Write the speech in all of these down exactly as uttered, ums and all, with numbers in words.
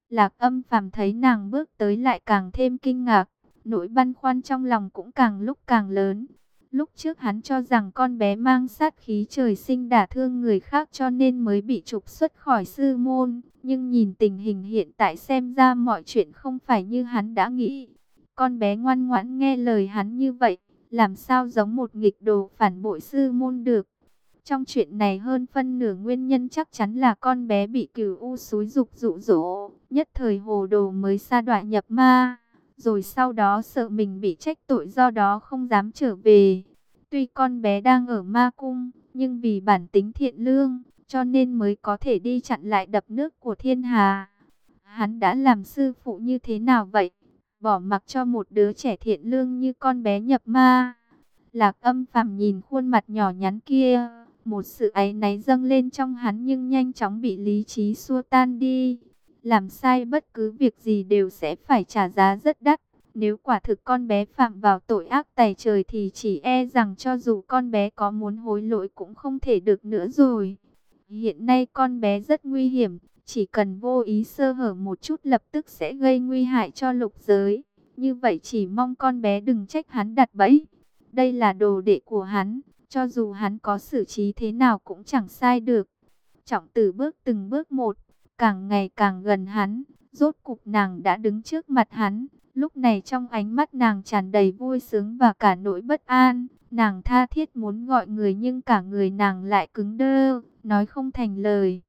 Lạc Âm Phàm thấy nàng bước tới lại càng thêm kinh ngạc, nỗi băn khoăn trong lòng cũng càng lúc càng lớn. Lúc trước hắn cho rằng con bé mang sát khí trời sinh đả thương người khác cho nên mới bị trục xuất khỏi sư môn, nhưng nhìn tình hình hiện tại xem ra mọi chuyện không phải như hắn đã nghĩ. Con bé ngoan ngoãn nghe lời hắn như vậy, làm sao giống một nghịch đồ phản bội sư môn được. Trong chuyện này hơn phân nửa nguyên nhân chắc chắn là con bé bị cửu u xúi giục dụ dỗ, nhất thời hồ đồ mới sa đọa nhập ma, rồi sau đó sợ mình bị trách tội do đó không dám trở về. Tuy con bé đang ở ma cung, nhưng vì bản tính thiện lương, cho nên mới có thể đi chặn lại đập nước của thiên hà. Hắn đã làm sư phụ như thế nào vậy? Bỏ mặc cho một đứa trẻ thiện lương như con bé nhập ma. Lạc Âm Phàm nhìn khuôn mặt nhỏ nhắn kia, một sự áy náy dâng lên trong hắn nhưng nhanh chóng bị lý trí xua tan đi. Làm sai bất cứ việc gì đều sẽ phải trả giá rất đắt. Nếu quả thực con bé phạm vào tội ác tày trời thì chỉ e rằng cho dù con bé có muốn hối lỗi cũng không thể được nữa rồi. Hiện nay con bé rất nguy hiểm, chỉ cần vô ý sơ hở một chút lập tức sẽ gây nguy hại cho lục giới. Như vậy chỉ mong con bé đừng trách hắn đặt bẫy. Đây là đồ đệ của hắn, cho dù hắn có xử trí thế nào cũng chẳng sai được. Trọng Tử bước từng bước một, càng ngày càng gần hắn, rốt cục nàng đã đứng trước mặt hắn. Lúc này trong ánh mắt nàng tràn đầy vui sướng và cả nỗi bất an. Nàng tha thiết muốn gọi người nhưng cả người nàng lại cứng đơ, nói không thành lời.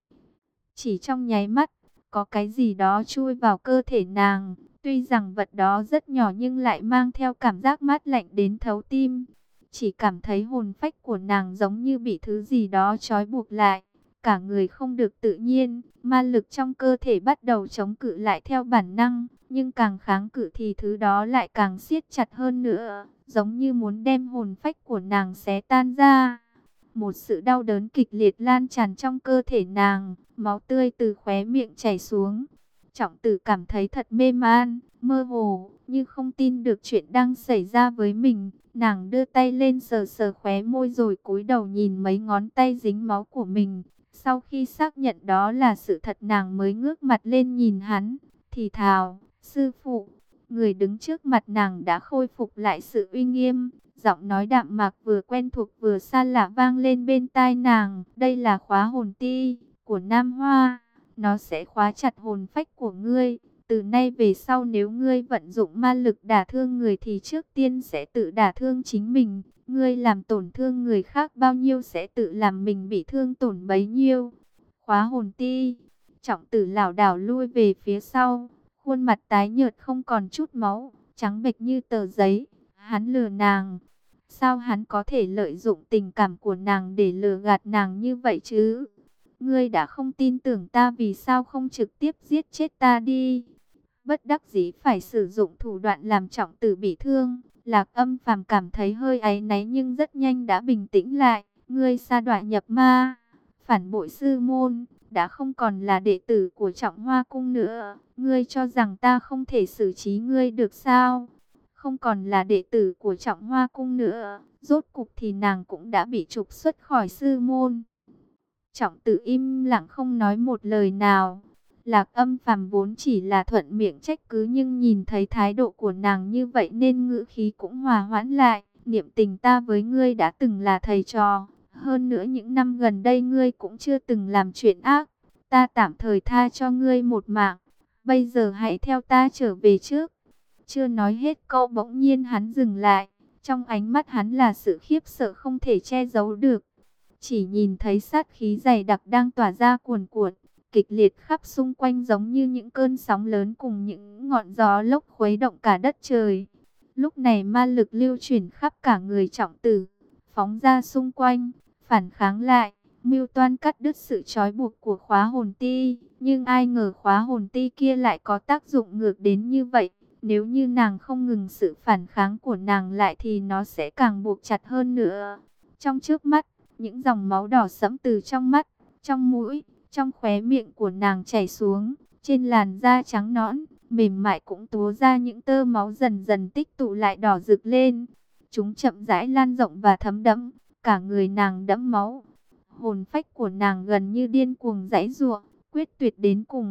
Chỉ trong nháy mắt, có cái gì đó chui vào cơ thể nàng. Tuy rằng vật đó rất nhỏ nhưng lại mang theo cảm giác mát lạnh đến thấu tim. Chỉ cảm thấy hồn phách của nàng giống như bị thứ gì đó trói buộc lại. Cả người không được tự nhiên, ma lực trong cơ thể bắt đầu chống cự lại theo bản năng. Nhưng càng kháng cự thì thứ đó lại càng siết chặt hơn nữa, giống như muốn đem hồn phách của nàng xé tan ra. Một sự đau đớn kịch liệt lan tràn trong cơ thể nàng, máu tươi từ khóe miệng chảy xuống. Trọng Tử cảm thấy thật mê man, mơ hồ, như không tin được chuyện đang xảy ra với mình. Nàng đưa tay lên sờ sờ khóe môi rồi cúi đầu nhìn mấy ngón tay dính máu của mình. Sau khi xác nhận đó là sự thật nàng mới ngước mặt lên nhìn hắn, thì thào, sư phụ. Người đứng trước mặt nàng đã khôi phục lại sự uy nghiêm. Giọng nói đạm mạc vừa quen thuộc vừa xa lạ vang lên bên tai nàng. Đây là khóa hồn ti của Nam Hoa. Nó sẽ khóa chặt hồn phách của ngươi. Từ nay về sau nếu ngươi vận dụng ma lực đả thương người thì trước tiên sẽ tự đả thương chính mình. Ngươi làm tổn thương người khác bao nhiêu sẽ tự làm mình bị thương tổn bấy nhiêu. Khóa hồn ti. Trọng Tử lảo đảo lui về phía sau. Khuôn mặt tái nhợt không còn chút máu, trắng bệch như tờ giấy. Hắn lừa nàng. Sao hắn có thể lợi dụng tình cảm của nàng để lừa gạt nàng như vậy chứ? Ngươi đã không tin tưởng ta vì sao không trực tiếp giết chết ta đi? Bất đắc dĩ phải sử dụng thủ đoạn làm Trọng Tử bị thương. Lạc Âm Phàm cảm thấy hơi áy náy nhưng rất nhanh đã bình tĩnh lại. Ngươi sa đọa nhập ma, phản bội sư môn, đã không còn là đệ tử của Trọng Hoa Cung nữa. Ngươi cho rằng ta không thể xử trí ngươi được sao? Không còn là đệ tử của Trọng Hoa Cung nữa. Rốt cục thì nàng cũng đã bị trục xuất khỏi sư môn. Trọng Tử im lặng không nói một lời nào. Lạc Âm Phàm vốn chỉ là thuận miệng trách cứ nhưng nhìn thấy thái độ của nàng như vậy nên ngữ khí cũng hòa hoãn lại. Niệm tình ta với ngươi đã từng là thầy trò. Hơn nữa những năm gần đây ngươi cũng chưa từng làm chuyện ác. Ta tạm thời tha cho ngươi một mạng. Bây giờ hãy theo ta trở về trước. Chưa nói hết câu bỗng nhiên hắn dừng lại. Trong ánh mắt hắn là sự khiếp sợ không thể che giấu được. Chỉ nhìn thấy sát khí dày đặc đang tỏa ra cuồn cuộn, kịch liệt khắp xung quanh giống như những cơn sóng lớn cùng những ngọn gió lốc khuấy động cả đất trời. Lúc này ma lực lưu chuyển khắp cả người Trọng Tử, phóng ra xung quanh, phản kháng lại, mưu toan cắt đứt sự trói buộc của khóa hồn ti. Nhưng ai ngờ khóa hồn ti kia lại có tác dụng ngược đến như vậy. Nếu như nàng không ngừng sự phản kháng của nàng lại thì nó sẽ càng buộc chặt hơn nữa. Trong trước mắt, những dòng máu đỏ sẫm từ trong mắt, trong mũi, trong khóe miệng của nàng chảy xuống. Trên làn da trắng nõn, mềm mại cũng túa ra những tơ máu dần dần tích tụ lại đỏ rực lên. Chúng chậm rãi lan rộng và thấm đẫm, cả người nàng đẫm máu. Hồn phách của nàng gần như điên cuồng giãy giụa, quyết tuyệt đến cùng.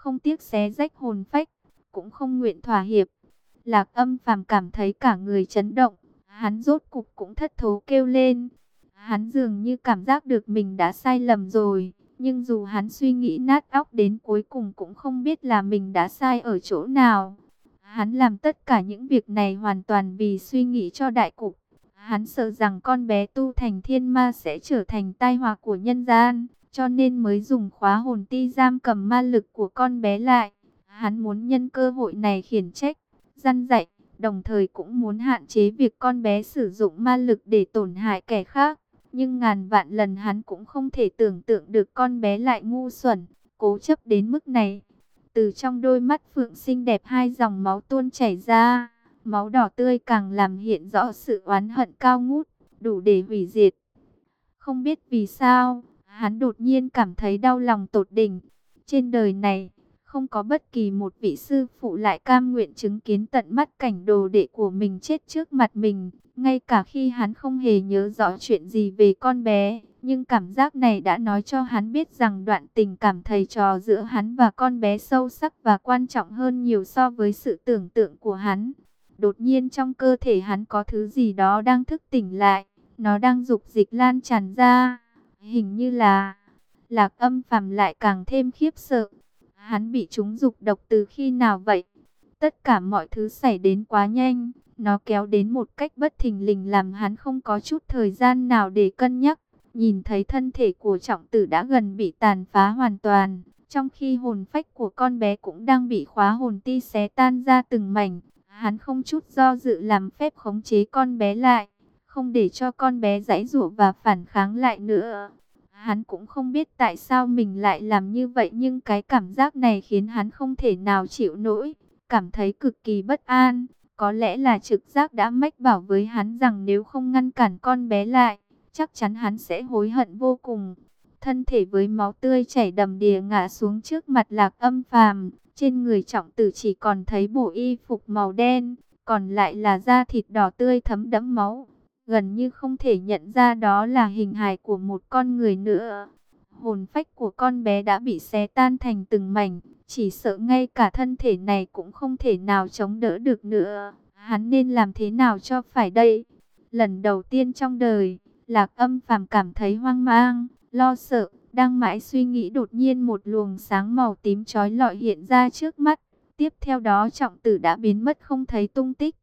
không tiếc xé rách hồn phách, cũng không nguyện thỏa hiệp. Lạc Âm Phàm cảm thấy cả người chấn động, hắn rốt cục cũng thất thố kêu lên. Hắn dường như cảm giác được mình đã sai lầm rồi, nhưng dù hắn suy nghĩ nát óc đến cuối cùng cũng không biết là mình đã sai ở chỗ nào. Hắn làm tất cả những việc này hoàn toàn vì suy nghĩ cho đại cục. Hắn sợ rằng con bé tu thành thiên ma sẽ trở thành tai họa của nhân gian, cho nên mới dùng khóa hồn ti giam cầm ma lực của con bé lại. Hắn muốn nhân cơ hội này khiển trách, răn dạy, đồng thời cũng muốn hạn chế việc con bé sử dụng ma lực để tổn hại kẻ khác. Nhưng ngàn vạn lần hắn cũng không thể tưởng tượng được con bé lại ngu xuẩn, cố chấp đến mức này. Từ trong đôi mắt phượng xinh đẹp hai dòng máu tuôn chảy ra, máu đỏ tươi càng làm hiện rõ sự oán hận cao ngút, đủ để hủy diệt. Không biết vì sao, hắn đột nhiên cảm thấy đau lòng tột đỉnh. Trên đời này, không có bất kỳ một vị sư phụ lại cam nguyện chứng kiến tận mắt cảnh đồ đệ của mình chết trước mặt mình. Ngay cả khi hắn không hề nhớ rõ chuyện gì về con bé, nhưng cảm giác này đã nói cho hắn biết rằng đoạn tình cảm thầy trò giữa hắn và con bé sâu sắc và quan trọng hơn nhiều so với sự tưởng tượng của hắn. Đột nhiên trong cơ thể hắn có thứ gì đó đang thức tỉnh lại, nó đang dục dịch lan tràn ra, hình như là... Lạc Âm Phàm lại càng thêm khiếp sợ. Hắn bị trúng dục độc từ khi nào vậy? Tất cả mọi thứ xảy đến quá nhanh, nó kéo đến một cách bất thình lình làm hắn không có chút thời gian nào để cân nhắc. Nhìn thấy thân thể của trọng tử đã gần bị tàn phá hoàn toàn, trong khi hồn phách của con bé cũng đang bị khóa hồn ti xé tan ra từng mảnh. Hắn không chút do dự làm phép khống chế con bé lại, không để cho con bé giãy giụa và phản kháng lại nữa. Hắn cũng không biết tại sao mình lại làm như vậy, nhưng cái cảm giác này khiến hắn không thể nào chịu nổi, cảm thấy cực kỳ bất an. Có lẽ là trực giác đã mách bảo với hắn rằng nếu không ngăn cản con bé lại, chắc chắn hắn sẽ hối hận vô cùng. Thân thể với máu tươi chảy đầm đìa ngã xuống trước mặt Lạc Âm Phàm. Trên người trọng tử chỉ còn thấy bộ y phục màu đen, còn lại là da thịt đỏ tươi thấm đẫm máu. Gần như không thể nhận ra đó là hình hài của một con người nữa. Hồn phách của con bé đã bị xé tan thành từng mảnh, chỉ sợ ngay cả thân thể này cũng không thể nào chống đỡ được nữa. Hắn nên làm thế nào cho phải đây? Lần đầu tiên trong đời, Lạc Âm Phàm cảm thấy hoang mang, lo sợ, đang mãi suy nghĩ đột nhiên một luồng sáng màu tím chói lọi hiện ra trước mắt. Tiếp theo đó trọng tử đã biến mất không thấy tung tích.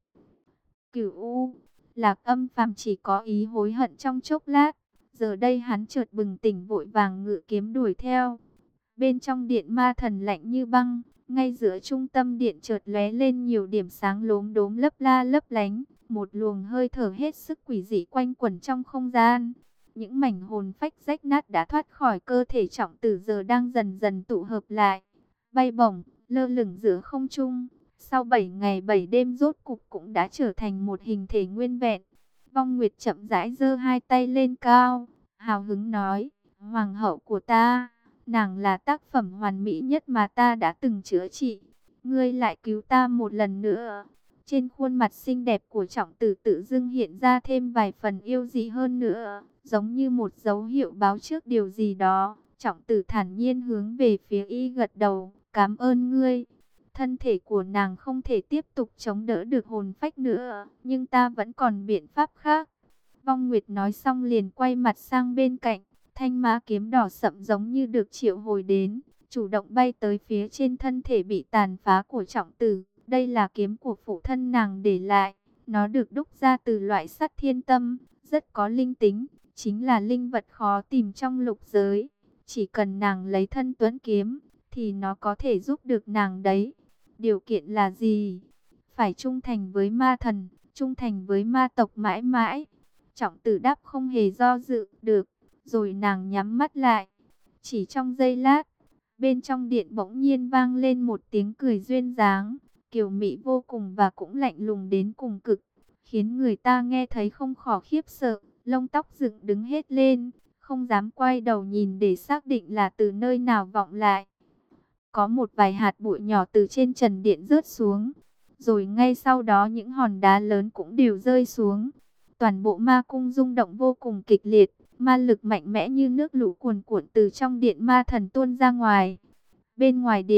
Cửu U, Lạc Âm Phàm chỉ có ý hối hận trong chốc lát. Giờ đây hắn chợt bừng tỉnh, vội vàng ngự kiếm đuổi theo. Bên trong điện ma thần lạnh như băng, ngay giữa trung tâm điện chợt lóe lên nhiều điểm sáng lốm đốm lấp la lấp lánh. Một luồng hơi thở hết sức quỷ dị quanh quẩn trong không gian. Những mảnh hồn phách rách nát đã thoát khỏi cơ thể trọng tử giờ đang dần dần tụ hợp lại, bay bổng, lơ lửng giữa không trung. Sau bảy ngày bảy đêm rốt cục cũng đã trở thành một hình thể nguyên vẹn. Vong Nguyệt chậm rãi giơ hai tay lên cao, hào hứng nói: Hoàng hậu của ta, nàng là tác phẩm hoàn mỹ nhất mà ta đã từng chữa trị. Ngươi lại cứu ta một lần nữa. Trên khuôn mặt xinh đẹp của trọng tử tự dưng hiện ra thêm vài phần yêu dị hơn nữa, giống như một dấu hiệu báo trước điều gì đó. Trọng tử thản nhiên hướng về phía y gật đầu, cảm ơn ngươi. Thân thể của nàng không thể tiếp tục chống đỡ được hồn phách nữa, nhưng ta vẫn còn biện pháp khác. Vong Nguyệt nói xong liền quay mặt sang bên cạnh, thanh mã kiếm đỏ sậm giống như được triệu hồi đến, chủ động bay tới phía trên thân thể bị tàn phá của trọng tử. Đây là kiếm của phụ thân nàng để lại, nó được đúc ra từ loại sắt thiên tâm, rất có linh tính, chính là linh vật khó tìm trong lục giới. Chỉ cần nàng lấy thân tuấn kiếm, thì nó có thể giúp được nàng đấy. Điều kiện là gì? Phải trung thành với ma thần, trung thành với ma tộc mãi mãi. Trọng tử đáp không hề do dự, được. Rồi nàng nhắm mắt lại. Chỉ trong giây lát, bên trong điện bỗng nhiên vang lên một tiếng cười duyên dáng, kiều mị vô cùng và cũng lạnh lùng đến cùng cực, khiến người ta nghe thấy không khỏi khiếp sợ, lông tóc dựng đứng hết lên, không dám quay đầu nhìn để xác định là từ nơi nào vọng lại. Có một vài hạt bụi nhỏ từ trên trần điện rớt xuống, rồi ngay sau đó những hòn đá lớn cũng đều rơi xuống. Toàn bộ ma cung rung động vô cùng kịch liệt, ma lực mạnh mẽ như nước lũ cuồn cuộn từ trong điện ma thần tuôn ra ngoài. Bên ngoài điện,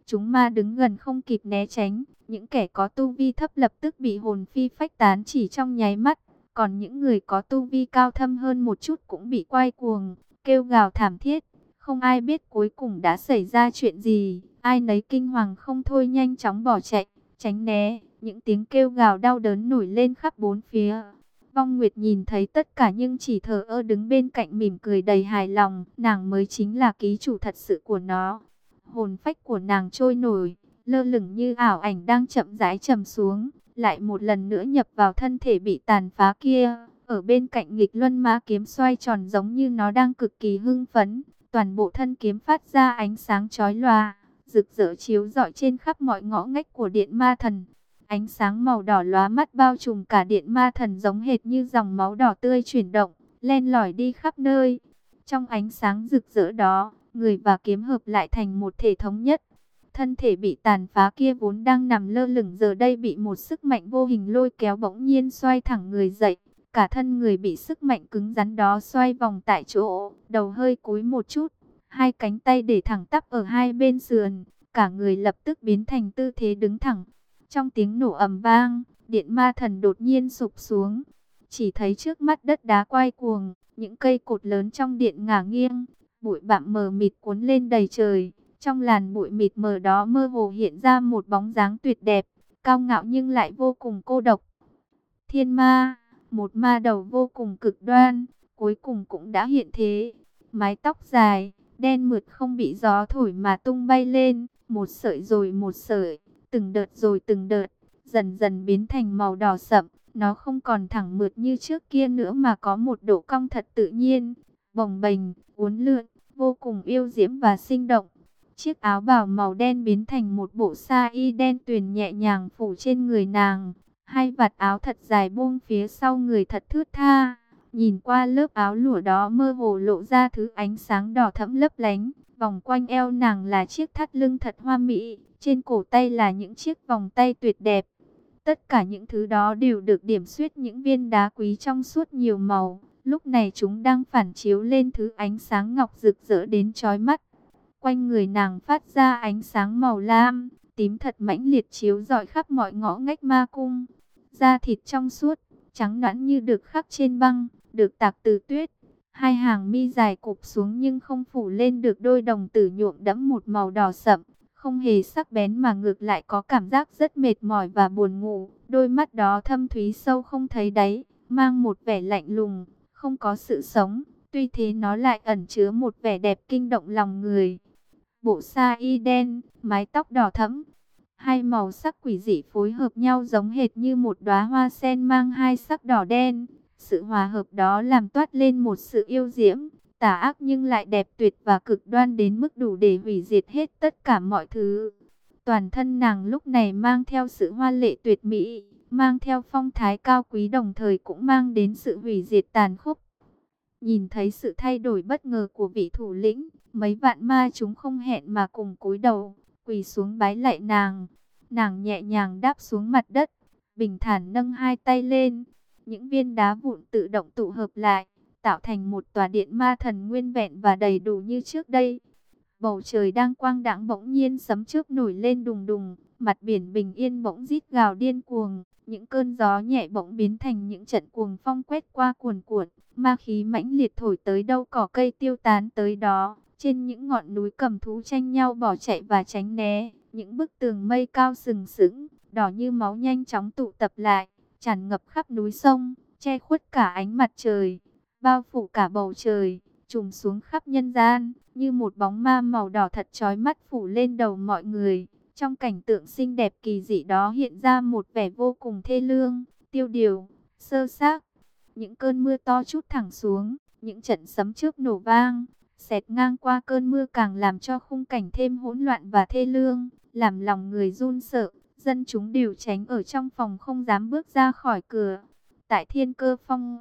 Chúng ma đứng gần không kịp né tránh, những kẻ có tu vi thấp lập tức bị hồn phi phách tán chỉ trong nháy mắt. Còn những người có tu vi cao thâm hơn một chút cũng bị quay cuồng, kêu gào thảm thiết. Không ai biết cuối cùng đã xảy ra chuyện gì, ai nấy kinh hoàng không thôi nhanh chóng bỏ chạy, tránh né. Những tiếng kêu gào đau đớn nổi lên khắp bốn phía. Vong Nguyệt nhìn thấy tất cả nhưng chỉ thờ ơ đứng bên cạnh mỉm cười đầy hài lòng. Nàng mới chính là ký chủ thật sự của nó. Hồn phách của nàng trôi nổi, lơ lửng như ảo ảnh đang chậm rãi trầm xuống, lại một lần nữa nhập vào thân thể bị tàn phá kia. Ở bên cạnh nghịch luân ma kiếm xoay tròn giống như nó đang cực kỳ hưng phấn. Toàn bộ thân kiếm phát ra ánh sáng chói lòa, rực rỡ chiếu rọi trên khắp mọi ngõ ngách của điện ma thần. Ánh sáng màu đỏ lóa mắt bao trùm cả điện ma thần giống hệt như dòng máu đỏ tươi chuyển động, len lỏi đi khắp nơi. Trong ánh sáng rực rỡ đó, người và kiếm hợp lại thành một thể thống nhất. Thân thể bị tàn phá kia vốn đang nằm lơ lửng giờ đây bị một sức mạnh vô hình lôi kéo bỗng nhiên xoay thẳng người dậy. Cả thân người bị sức mạnh cứng rắn đó xoay vòng tại chỗ, đầu hơi cúi một chút, hai cánh tay để thẳng tắp ở hai bên sườn, cả người lập tức biến thành tư thế đứng thẳng. Trong tiếng nổ ầm vang, điện ma thần đột nhiên sụp xuống, chỉ thấy trước mắt đất đá quay cuồng, những cây cột lớn trong điện ngả nghiêng, bụi bặm mờ mịt cuốn lên đầy trời. Trong làn bụi mịt mờ đó mơ hồ hiện ra một bóng dáng tuyệt đẹp, cao ngạo nhưng lại vô cùng cô độc. Thiên ma, một ma đầu vô cùng cực đoan, cuối cùng cũng đã hiện thế. Mái tóc dài, đen mượt không bị gió thổi mà tung bay lên, một sợi rồi một sợi, từng đợt rồi từng đợt, dần dần biến thành màu đỏ sậm. Nó không còn thẳng mượt như trước kia nữa mà có một độ cong thật tự nhiên, bồng bềnh, uốn lượn, vô cùng yêu diễm và sinh động. Chiếc áo bào màu đen biến thành một bộ sa y đen tuyền nhẹ nhàng phủ trên người nàng. Hai vạt áo thật dài buông phía sau người thật thướt tha. Nhìn qua lớp áo lụa đó mơ hồ lộ ra thứ ánh sáng đỏ thẫm lấp lánh. Vòng quanh eo nàng là chiếc thắt lưng thật hoa mỹ. Trên cổ tay là những chiếc vòng tay tuyệt đẹp. Tất cả những thứ đó đều được điểm xuyết những viên đá quý trong suốt nhiều màu. Lúc này chúng đang phản chiếu lên thứ ánh sáng ngọc rực rỡ đến chói mắt. Quanh người nàng phát ra ánh sáng màu lam, tím thật mãnh liệt chiếu rọi khắp mọi ngõ ngách ma cung. Da thịt trong suốt, trắng nõn như được khắc trên băng, được tạc từ tuyết. Hai hàng mi dài cụp xuống nhưng không phủ lên được đôi đồng tử nhuộm đẫm một màu đỏ sậm, không hề sắc bén mà ngược lại có cảm giác rất mệt mỏi và buồn ngủ. Đôi mắt đó thâm thúy sâu không thấy đáy, mang một vẻ lạnh lùng, không có sự sống. Tuy thế nó lại ẩn chứa một vẻ đẹp kinh động lòng người. Bộ sa y đen, mái tóc đỏ thẫm, hai màu sắc quỷ dị phối hợp nhau giống hệt như một đóa hoa sen mang hai sắc đỏ đen. Sự hòa hợp đó làm toát lên một sự yêu diễm, tà ác nhưng lại đẹp tuyệt và cực đoan đến mức đủ để hủy diệt hết tất cả mọi thứ. Toàn thân nàng lúc này mang theo sự hoa lệ tuyệt mỹ, mang theo phong thái cao quý đồng thời cũng mang đến sự hủy diệt tàn khốc. Nhìn thấy sự thay đổi bất ngờ của vị thủ lĩnh, mấy vạn ma chúng không hẹn mà cùng cúi đầu, quỳ xuống bái lạy nàng. Nàng nhẹ nhàng đáp xuống mặt đất, bình thản nâng hai tay lên. Những viên đá vụn tự động tụ hợp lại, tạo thành một tòa điện ma thần nguyên vẹn và đầy đủ như trước đây. Bầu trời đang quang đãng bỗng nhiên sấm chớp nổi lên đùng đùng, mặt biển bình yên bỗng rít gào điên cuồng. Những cơn gió nhẹ bỗng biến thành những trận cuồng phong quét qua cuồn cuộn, ma khí mãnh liệt thổi tới đâu cỏ cây tiêu tán tới đó. Trên những ngọn núi cầm thú tranh nhau bỏ chạy và tránh né, những bức tường mây cao sừng sững, đỏ như máu nhanh chóng tụ tập lại, tràn ngập khắp núi sông, che khuất cả ánh mặt trời, bao phủ cả bầu trời, trùm xuống khắp nhân gian, như một bóng ma màu đỏ thật chói mắt phủ lên đầu mọi người. Trong cảnh tượng xinh đẹp kỳ dị đó hiện ra một vẻ vô cùng thê lương, tiêu điều, sơ xác. Những cơn mưa to trút thẳng xuống, những trận sấm chớp nổ vang, xẹt ngang qua cơn mưa càng làm cho khung cảnh thêm hỗn loạn và thê lương, làm lòng người run sợ. Dân chúng đều tránh ở trong phòng không dám bước ra khỏi cửa. Tại Thiên Cơ Phong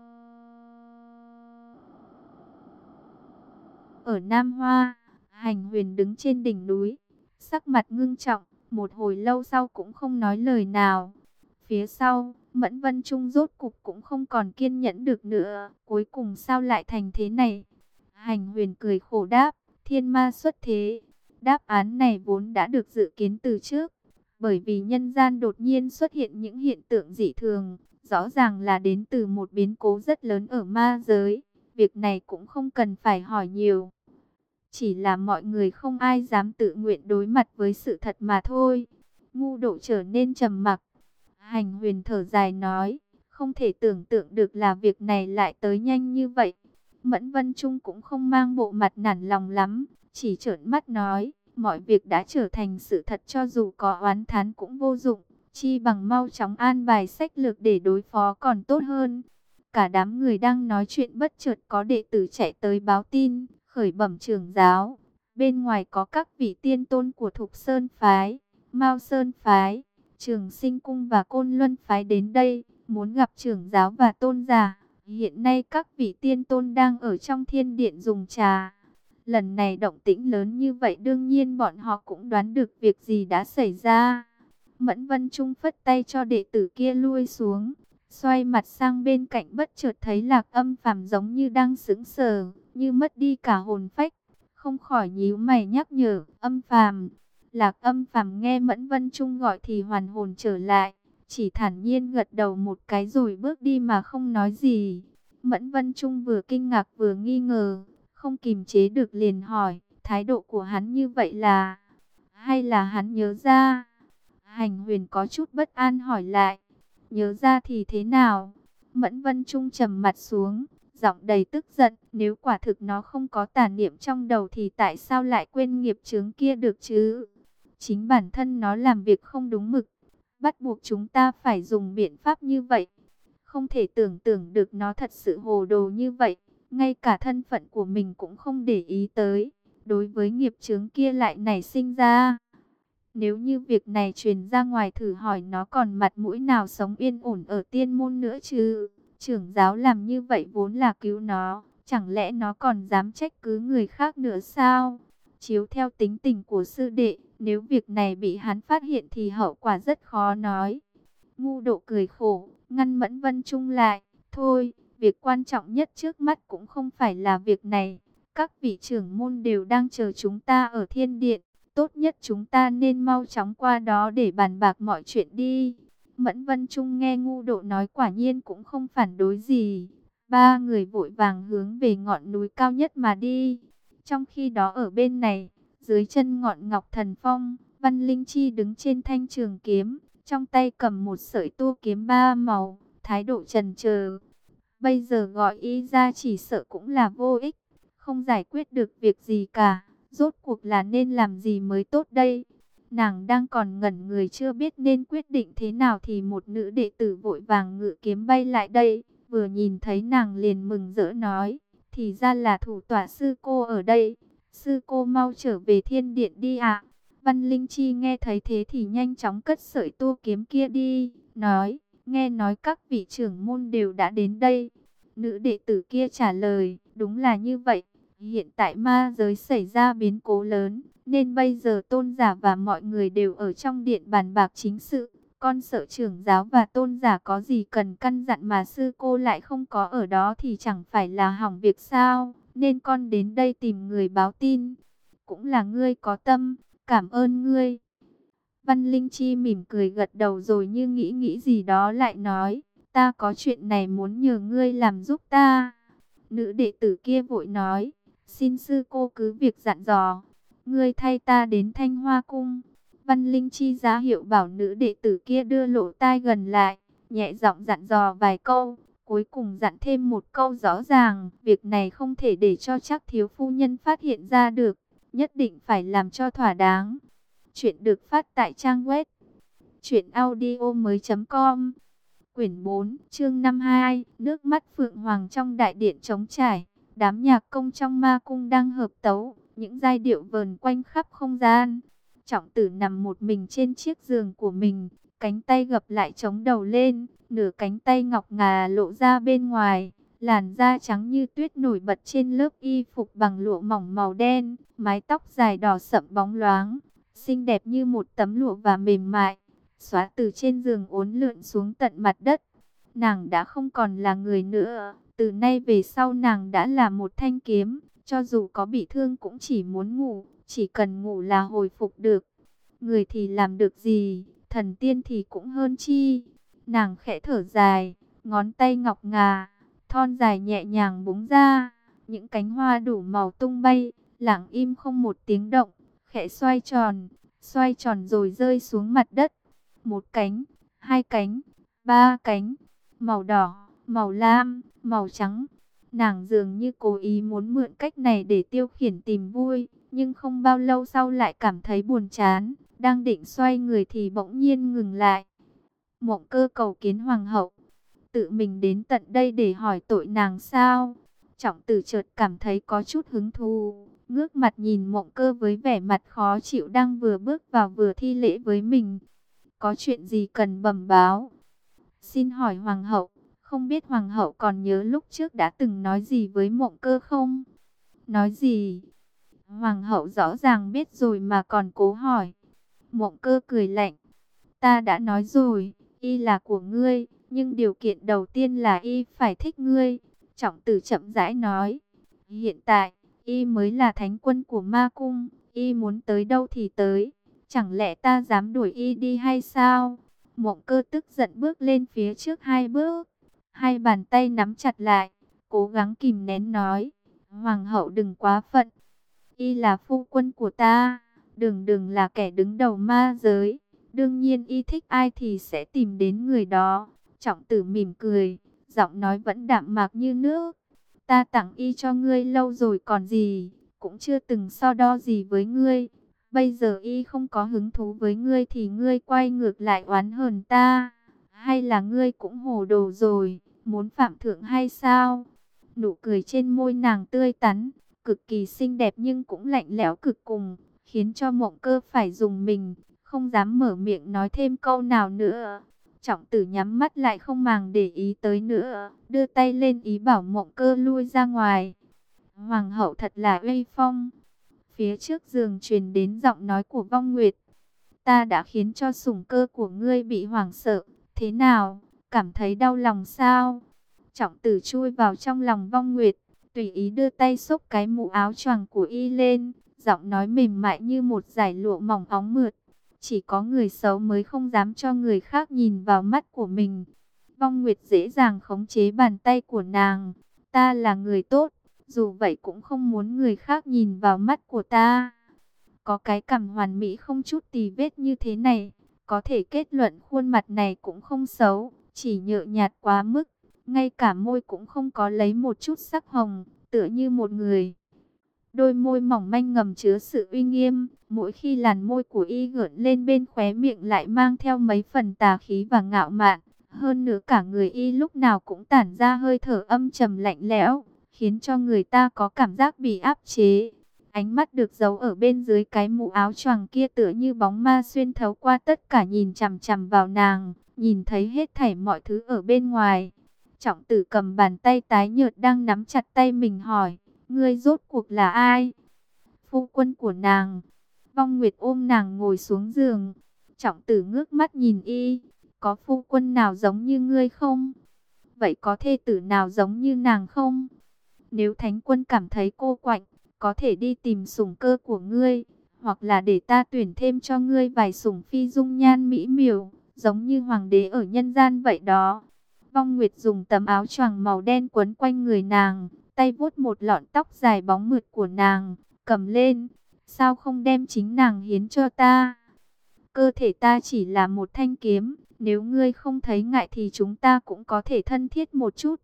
ở Nam Hoa, Hành Huyền đứng trên đỉnh núi, sắc mặt ngưng trọng, một hồi lâu sau cũng không nói lời nào. Phía sau, Mẫn Vân Trung rốt cục cũng không còn kiên nhẫn được nữa, cuối cùng sao lại thành thế này? Hành Huyền cười khổ đáp, thiên ma xuất thế. Đáp án này vốn đã được dự kiến từ trước, bởi vì nhân gian đột nhiên xuất hiện những hiện tượng dị thường, rõ ràng là đến từ một biến cố rất lớn ở ma giới. Việc này cũng không cần phải hỏi nhiều, chỉ là mọi người không ai dám tự nguyện đối mặt với sự thật mà thôi. Ngu Độ trở nên trầm mặc. Hành Huyền thở dài nói, không thể tưởng tượng được là việc này lại tới nhanh như vậy. Mẫn Vân Trung cũng không mang bộ mặt nản lòng lắm, chỉ trợn mắt nói, mọi việc đã trở thành sự thật, cho dù có oán thán cũng vô dụng, chi bằng mau chóng an bài sách lược để đối phó còn tốt hơn. Cả đám người đang nói chuyện bất chợt có đệ tử chạy tới báo tin, khởi bẩm trưởng giáo. Bên ngoài có các vị tiên tôn của Thục Sơn Phái, Mao Sơn Phái, Trường Sinh Cung và Côn Luân Phái đến đây, muốn gặp trưởng giáo và tôn giả. Hiện nay các vị tiên tôn đang ở trong thiên điện dùng trà. Lần này động tĩnh lớn như vậy, đương nhiên bọn họ cũng đoán được việc gì đã xảy ra. Mẫn Vân Trung phất tay cho đệ tử kia lui xuống, xoay mặt sang bên cạnh, bất chợt thấy Lạc Âm Phàm giống như đang sững sờ, như mất đi cả hồn phách, không khỏi nhíu mày nhắc nhở, Âm Phàm. Lạc Âm Phàm nghe Mẫn Vân Trung gọi thì hoàn hồn trở lại, chỉ thản nhiên gật đầu một cái rồi bước đi mà không nói gì. Mẫn Vân Trung vừa kinh ngạc vừa nghi ngờ, không kìm chế được liền hỏi, thái độ của hắn như vậy là, hay là hắn nhớ ra? Hành Huyền có chút bất an hỏi lại, nhớ ra thì thế nào? Mẫn Vân Trung trầm mặt xuống, giọng đầy tức giận, nếu quả thực nó không có tà niệm trong đầu thì tại sao lại quên nghiệp chướng kia được chứ? Chính bản thân nó làm việc không đúng mực, bắt buộc chúng ta phải dùng biện pháp như vậy. Không thể tưởng tượng được nó thật sự hồ đồ như vậy, ngay cả thân phận của mình cũng không để ý tới, đối với nghiệp chướng kia lại nảy sinh ra. Nếu như việc này truyền ra ngoài, thử hỏi nó còn mặt mũi nào sống yên ổn ở tiên môn nữa chứ? Trưởng giáo làm như vậy vốn là cứu nó, chẳng lẽ nó còn dám trách cứ người khác nữa sao? Chiếu theo tính tình của sư đệ, nếu việc này bị hắn phát hiện thì hậu quả rất khó nói. Ngu Độ cười khổ, ngăn Mẫn Vân Trung lại. Thôi, việc quan trọng nhất trước mắt cũng không phải là việc này. Các vị trưởng môn đều đang chờ chúng ta ở thiên điện. Tốt nhất chúng ta nên mau chóng qua đó để bàn bạc mọi chuyện đi. Mẫn Vân Trung nghe Ngu Độ nói quả nhiên cũng không phản đối gì. Ba người vội vàng hướng về ngọn núi cao nhất mà đi. Trong khi đó ở bên này, dưới chân ngọn Ngọc Thần Phong, Văn Linh Chi đứng trên thanh trường kiếm, trong tay cầm một sợi tua kiếm ba màu, thái độ chần chờ. Bây giờ gọi y ra chỉ sợ cũng là vô ích, không giải quyết được việc gì cả. Rốt cuộc là nên làm gì mới tốt đây? Nàng đang còn ngẩn người chưa biết nên quyết định thế nào thì một nữ đệ tử vội vàng ngự kiếm bay lại đây. Vừa nhìn thấy nàng liền mừng rỡ nói, thì ra là thủ tọa sư cô ở đây. Sư cô mau trở về thiên điện đi ạ. Văn Linh Chi nghe thấy thế thì nhanh chóng cất sợi tua kiếm kia đi, nói, nghe nói các vị trưởng môn đều đã đến đây. Nữ đệ tử kia trả lời, đúng là như vậy. Hiện tại ma giới xảy ra biến cố lớn, nên bây giờ tôn giả và mọi người đều ở trong điện bàn bạc chính sự. Con sợ trưởng giáo và tôn giả có gì cần căn dặn mà sư cô lại không có ở đó thì chẳng phải là hỏng việc sao? Nên con đến đây tìm người báo tin. Cũng là ngươi có tâm, cảm ơn ngươi. Văn Linh Chi mỉm cười gật đầu rồi như nghĩ nghĩ gì đó lại nói, ta có chuyện này muốn nhờ ngươi làm giúp ta. Nữ đệ tử kia vội nói, xin sư cô cứ việc dặn dò, ngươi thay ta đến Thanh Hoa Cung. Văn Linh Chi giá hiệu bảo nữ đệ tử kia đưa lỗ tai gần lại, nhẹ giọng dặn dò vài câu, cuối cùng dặn thêm một câu rõ ràng, việc này không thể để cho Trác thiếu phu nhân phát hiện ra được, nhất định phải làm cho thỏa đáng. Chuyện được phát tại trang web truyện audio mới chấm com. Quyển bốn, chương năm mươi hai, nước mắt phượng hoàng trong đại điện trống trải. Đám nhạc công trong ma cung đang hợp tấu, những giai điệu vờn quanh khắp không gian. Trọng Tử nằm một mình trên chiếc giường của mình, cánh tay gập lại chống đầu lên, nửa cánh tay ngọc ngà lộ ra bên ngoài, làn da trắng như tuyết nổi bật trên lớp y phục bằng lụa mỏng màu đen, mái tóc dài đỏ sậm bóng loáng, xinh đẹp như một tấm lụa và mềm mại, xóa từ trên giường uốn lượn xuống tận mặt đất. Nàng đã không còn là người nữa, từ nay về sau nàng đã là một thanh kiếm, cho dù có bị thương cũng chỉ muốn ngủ, chỉ cần ngủ là hồi phục được. Người thì làm được gì, thần tiên thì cũng hơn chi. Nàng khẽ thở dài, ngón tay ngọc ngà, thon dài nhẹ nhàng búng ra. Những cánh hoa đủ màu tung bay, lặng im không một tiếng động, khẽ xoay tròn, xoay tròn rồi rơi xuống mặt đất. Một cánh, hai cánh, ba cánh, màu đỏ, màu lam, màu trắng. Nàng dường như cố ý muốn mượn cách này để tiêu khiển tìm vui, nhưng không bao lâu sau lại cảm thấy buồn chán, đang định xoay người thì bỗng nhiên ngừng lại. Mộng Cơ cầu kiến hoàng hậu, tự mình đến tận đây để hỏi tội nàng sao? Trọng Tử chợt cảm thấy có chút hứng thú, ngước mặt nhìn Mộng Cơ với vẻ mặt khó chịu đang vừa bước vào vừa thi lễ với mình. Có chuyện gì cần bẩm báo? Xin hỏi hoàng hậu, không biết hoàng hậu còn nhớ lúc trước đã từng nói gì với Mộng Cơ không? Nói gì? Hoàng hậu rõ ràng biết rồi mà còn cố hỏi. Mộng Cơ cười lạnh. Ta đã nói rồi, y là của ngươi, nhưng điều kiện đầu tiên là y phải thích ngươi. Trọng Tử chậm rãi nói. Hiện tại, y mới là thánh quân của ma cung, y muốn tới đâu thì tới. Chẳng lẽ ta dám đuổi y đi hay sao? Mộng Cơ tức giận bước lên phía trước hai bước, hai bàn tay nắm chặt lại, cố gắng kìm nén nói. Hoàng hậu đừng quá phận, y là phu quân của ta, đừng đừng là kẻ đứng đầu ma giới. Đương nhiên y thích ai thì sẽ tìm đến người đó. Trọng Tử mỉm cười, giọng nói vẫn đạm mạc như nước. Ta tặng y cho ngươi lâu rồi còn gì, cũng chưa từng so đo gì với ngươi. Bây giờ y không có hứng thú với ngươi thì ngươi quay ngược lại oán hờn ta. Hay là ngươi cũng hồ đồ rồi, muốn phạm thượng hay sao? Nụ cười trên môi nàng tươi tắn, cực kỳ xinh đẹp nhưng cũng lạnh lẽo cực cùng, khiến cho Mộng Cơ phải dùng mình, không dám mở miệng nói thêm câu nào nữa. Trọng Tử nhắm mắt lại không màng để ý tới nữa, đưa tay lên ý bảo Mộng Cơ lui ra ngoài. Hoàng hậu thật là uy phong. Phía trước giường truyền đến giọng nói của Vong Nguyệt. Ta đã khiến cho sủng cơ của ngươi bị hoảng sợ. Thế nào? Cảm thấy đau lòng sao? Trọng Tử chui vào trong lòng Vong Nguyệt, tùy ý đưa tay xốc cái mũ áo choàng của y lên. Giọng nói mềm mại như một dải lụa mỏng óng mượt. Chỉ có người xấu mới không dám cho người khác nhìn vào mắt của mình. Vong Nguyệt dễ dàng khống chế bàn tay của nàng. Ta là người tốt, dù vậy cũng không muốn người khác nhìn vào mắt của ta. Có cái cằm hoàn mỹ không chút tì vết như thế này, có thể kết luận khuôn mặt này cũng không xấu, chỉ nhợt nhạt quá mức. Ngay cả môi cũng không có lấy một chút sắc hồng, tựa như một người. Đôi môi mỏng manh ngầm chứa sự uy nghiêm, mỗi khi làn môi của y gợn lên bên khóe miệng lại mang theo mấy phần tà khí và ngạo mạn. Hơn nữa cả người y lúc nào cũng tản ra hơi thở âm trầm lạnh lẽo, khiến cho người ta có cảm giác bị áp chế. Ánh mắt được giấu ở bên dưới cái mũ áo choàng kia tựa như bóng ma xuyên thấu qua tất cả nhìn chằm chằm vào nàng, nhìn thấy hết thảy mọi thứ ở bên ngoài. Trọng Tử cầm bàn tay tái nhợt đang nắm chặt tay mình hỏi, ngươi rốt cuộc là ai? Phu quân của nàng. Vong Nguyệt ôm nàng ngồi xuống giường. Trọng Tử ngước mắt nhìn y, có phu quân nào giống như ngươi không? Vậy có thê tử nào giống như nàng không? Nếu thánh quân cảm thấy cô quạnh, có thể đi tìm sủng cơ của ngươi, hoặc là để ta tuyển thêm cho ngươi vài sủng phi dung nhan mỹ miều, giống như hoàng đế ở nhân gian vậy đó. Vong Nguyệt dùng tấm áo choàng màu đen quấn quanh người nàng, tay vuốt một lọn tóc dài bóng mượt của nàng, cầm lên. Sao không đem chính nàng hiến cho ta? Cơ thể ta chỉ là một thanh kiếm, nếu ngươi không thấy ngại thì chúng ta cũng có thể thân thiết một chút.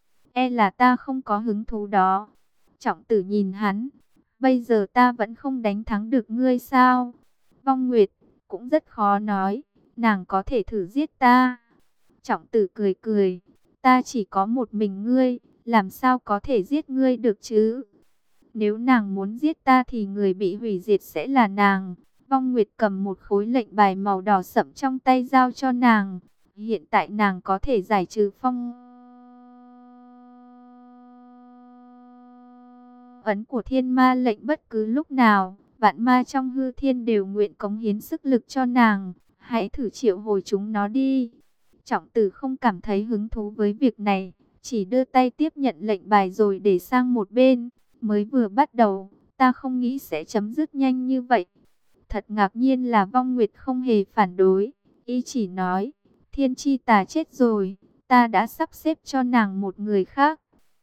E là ta không có hứng thú đó. Trọng Tử nhìn hắn, bây giờ ta vẫn không đánh thắng được ngươi sao? Vong Nguyệt, cũng rất khó nói, nàng có thể thử giết ta. Trọng Tử cười cười, ta chỉ có một mình ngươi, làm sao có thể giết ngươi được chứ? Nếu nàng muốn giết ta thì người bị hủy diệt sẽ là nàng. Vong Nguyệt cầm một khối lệnh bài màu đỏ sẫm trong tay giao cho nàng. Hiện tại nàng có thể giải trừ phong ấn của thiên ma lệnh bất cứ lúc nào. Vạn ma trong hư thiên đều nguyện cống hiến sức lực cho nàng. Hãy thử triệu hồi chúng nó đi. Trọng Tử không cảm thấy hứng thú với việc này, chỉ đưa tay tiếp nhận lệnh bài rồi để sang một bên. Mới vừa bắt đầu, ta không nghĩ sẽ chấm dứt nhanh như vậy. Thật ngạc nhiên là Vong Nguyệt không hề phản đối, y chỉ nói, Thiên Chi Tà chết rồi, ta đã sắp xếp cho nàng một người khác.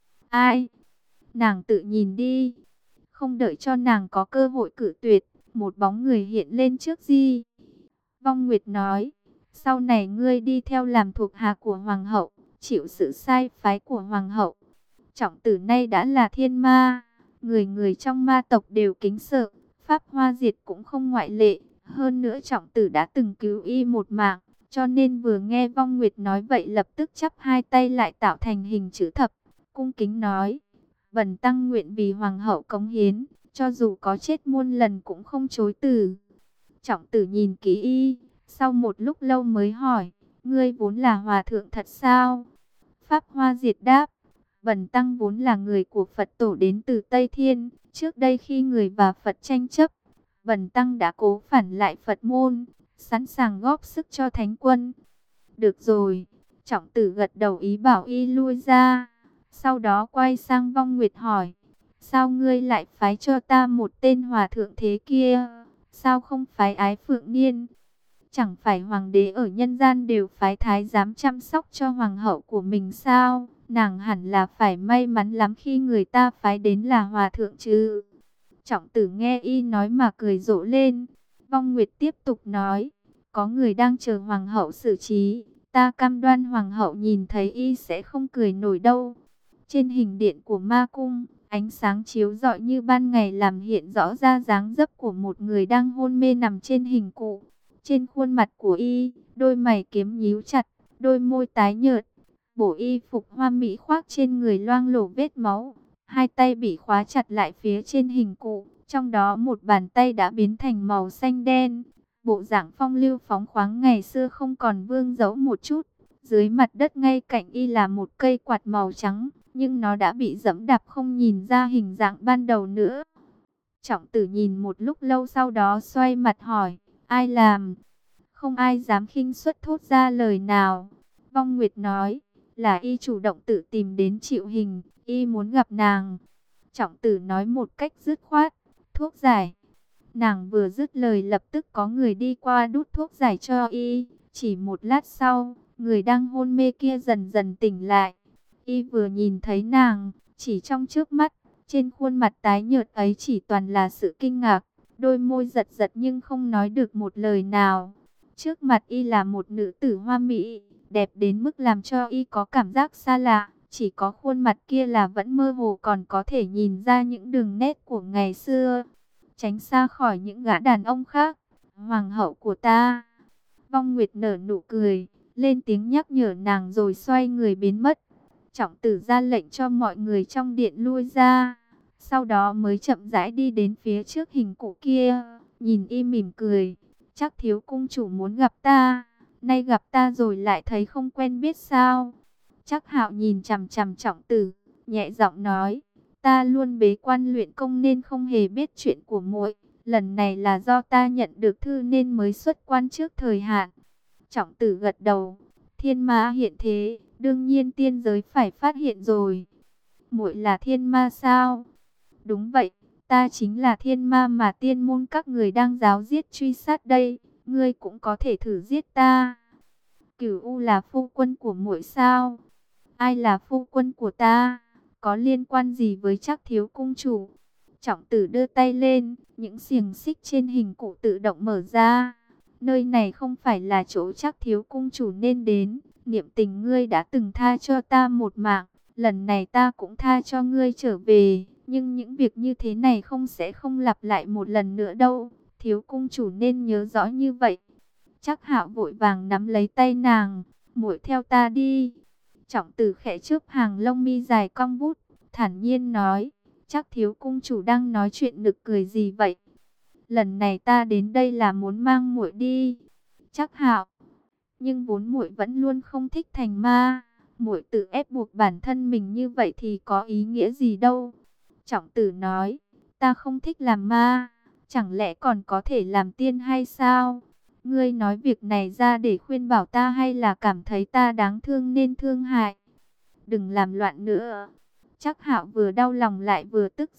Ai? Nàng tự nhìn đi. Không đợi cho nàng có cơ hội cự tuyệt, một bóng người hiện lên trước Di. Vong Nguyệt nói, sau này ngươi đi theo làm thuộc hạ của Hoàng hậu, chịu sự sai phái của Hoàng hậu. Trọng tử nay đã là thiên ma, người người trong ma tộc đều kính sợ, Pháp Hoa Diệt cũng không ngoại lệ. Hơn nữa trọng tử đã từng cứu y một mạng, cho nên vừa nghe Vong Nguyệt nói vậy lập tức chắp hai tay lại tạo thành hình chữ thập, cung kính nói, bần tăng nguyện vì Hoàng hậu cống hiến, cho dù có chết muôn lần cũng không chối từ. Trọng tử nhìn kỹ y, sau một lúc lâu mới hỏi, ngươi vốn là hòa thượng thật sao? Pháp Hoa Diệt đáp, bần tăng vốn là người của Phật tổ đến từ Tây Thiên, trước đây khi người và Phật tranh chấp, bần tăng đã cố phản lại Phật môn, sẵn sàng góp sức cho thánh quân. Được rồi, trọng tử gật đầu ý bảo y lui ra, sau đó quay sang Vong Nguyệt hỏi, sao ngươi lại phái cho ta một tên hòa thượng thế kia, sao không phái Ái Phượng Niên? Chẳng phải hoàng đế ở nhân gian đều phái thái giám chăm sóc cho hoàng hậu của mình sao? Nàng hẳn là phải may mắn lắm khi người ta phái đến là hòa thượng chứ. Trọng tử nghe y nói mà cười rộ lên. Vong Nguyệt tiếp tục nói, có người đang chờ hoàng hậu xử trí, ta cam đoan hoàng hậu nhìn thấy y sẽ không cười nổi đâu. Trên hình điện của ma cung, ánh sáng chiếu rọi như ban ngày làm hiện rõ ra dáng dấp của một người đang hôn mê nằm trên hình cụ. Trên khuôn mặt của y, đôi mày kiếm nhíu chặt, đôi môi tái nhợt, bộ y phục hoa mỹ khoác trên người loang lổ vết máu. Hai tay bị khóa chặt lại phía trên hình cụ, trong đó một bàn tay đã biến thành màu xanh đen. Bộ dạng phong lưu phóng khoáng ngày xưa không còn vương dẫu một chút. Dưới mặt đất ngay cạnh y là một cây quạt màu trắng, nhưng nó đã bị dẫm đạp không nhìn ra hình dạng ban đầu nữa. Trọng tử nhìn một lúc lâu sau đó xoay mặt hỏi, ai làm? Không ai dám khinh suất thốt ra lời nào. Vong Nguyệt nói, là y chủ động tự tìm đến chịu hình, y muốn gặp nàng. Trọng tử nói một cách dứt khoát, thuốc giải. Nàng vừa dứt lời lập tức có người đi qua đút thuốc giải cho y. Chỉ một lát sau, người đang hôn mê kia dần dần tỉnh lại. Y vừa nhìn thấy nàng, chỉ trong trước mắt, trên khuôn mặt tái nhợt ấy chỉ toàn là sự kinh ngạc. Đôi môi giật giật nhưng không nói được một lời nào. Trước mặt y là một nữ tử hoa mỹ, đẹp đến mức làm cho y có cảm giác xa lạ. Chỉ có khuôn mặt kia là vẫn mơ hồ còn có thể nhìn ra những đường nét của ngày xưa. Tránh xa khỏi những gã đàn ông khác. Hoàng hậu của ta. Vong Nguyệt nở nụ cười, lên tiếng nhắc nhở nàng rồi xoay người biến mất. Trọng tử ra lệnh cho mọi người trong điện lui ra. Sau đó mới chậm rãi đi đến phía trước hình cụ kia, nhìn y mỉm cười. Chắc thiếu cung chủ muốn gặp ta, nay gặp ta rồi lại thấy không quen biết sao? Chắc Hạo nhìn chằm chằm trọng tử, nhẹ giọng nói, ta luôn bế quan luyện công nên không hề biết chuyện của muội. Lần này là do ta nhận được thư nên mới xuất quan trước thời hạn. Trọng tử gật đầu, thiên ma hiện thế, đương nhiên tiên giới phải phát hiện rồi. Muội là thiên ma sao? Đúng vậy, ta chính là thiên ma mà tiên môn các người đang giáo giết truy sát đây. Ngươi cũng có thể thử giết ta. Cửu U là phu quân của muội sao? Ai là phu quân của ta? Có liên quan gì với Trác thiếu cung chủ? Trọng tử đưa tay lên, những xiềng xích trên hình cụ tự động mở ra. Nơi này không phải là chỗ Trác thiếu cung chủ nên đến. Niệm tình ngươi đã từng tha cho ta một mạng, lần này ta cũng tha cho ngươi trở về. Nhưng những việc như thế này không sẽ không lặp lại một lần nữa đâu. Thiếu cung chủ nên nhớ rõ như vậy. Trác Hạo vội vàng nắm lấy tay nàng, muội theo ta đi. Trọng tử khẽ chớp hàng lông mi dài cong vút, thản nhiên nói, Trác thiếu cung chủ đang nói chuyện nực cười gì vậy? Lần này ta đến đây là muốn mang muội đi. Trác Hạo, nhưng vốn muội vẫn luôn không thích thành ma, muội tự ép buộc bản thân mình như vậy thì có ý nghĩa gì đâu. Trọng tử nói, ta không thích làm ma, chẳng lẽ còn có thể làm tiên hay sao? Ngươi nói việc này ra để khuyên bảo ta hay là cảm thấy ta đáng thương nên thương hại? Đừng làm loạn nữa. Trác Hạo vừa đau lòng lại vừa tức giận,